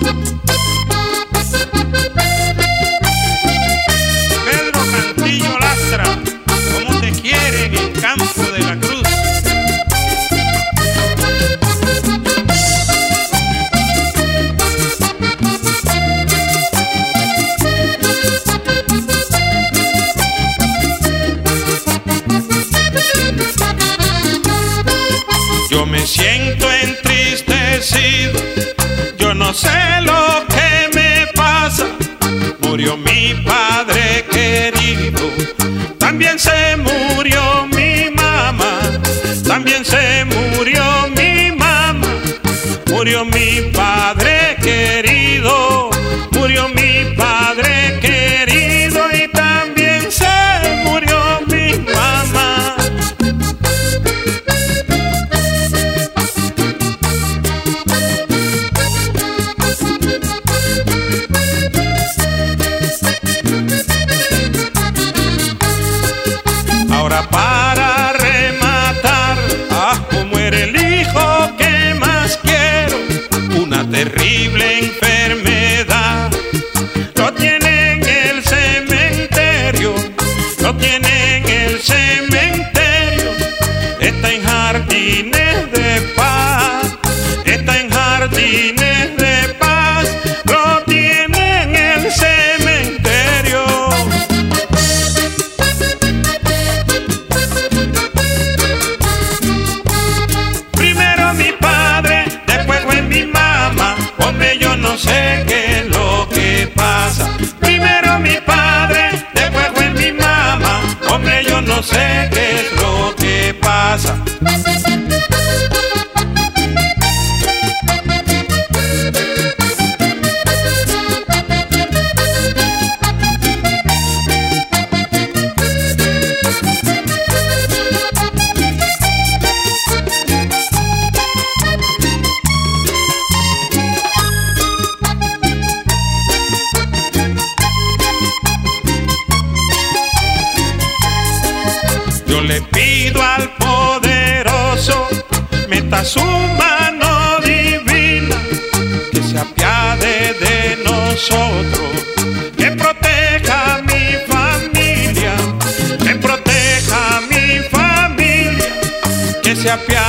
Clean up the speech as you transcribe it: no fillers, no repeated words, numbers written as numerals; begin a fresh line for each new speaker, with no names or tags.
Pedro Cantillo Lastra, ¿cómo te quieren en Campo de la Cruz? Yo me siento entristecido, yo no sé lo que me pasa. Murió mi padre querido, también se murió mi mamá, también se murió mi mamá. Murió mi padre querido, murió mi padre querido y también se murió mi mamá. Ahora para rematar, muere el hijo que más quiero, una terrible enfermedad. Lo tiene en el cementerio, lo tiene en el cementerio. Está en jardines de paz, está en jardines de paz. Lo tiene en el cementerio. Primero mi padre, después fue mi mamá. Hombre, yo no sé qué es lo que pasa. Primero mi padre, después fue mi mamá. Hombre, yo no sé qué es lo que pasa. Yo le pido al poderoso, meta su mano divina, que se apiade de nosotros, que proteja a mi familia, que proteja a mi familia, que se apiade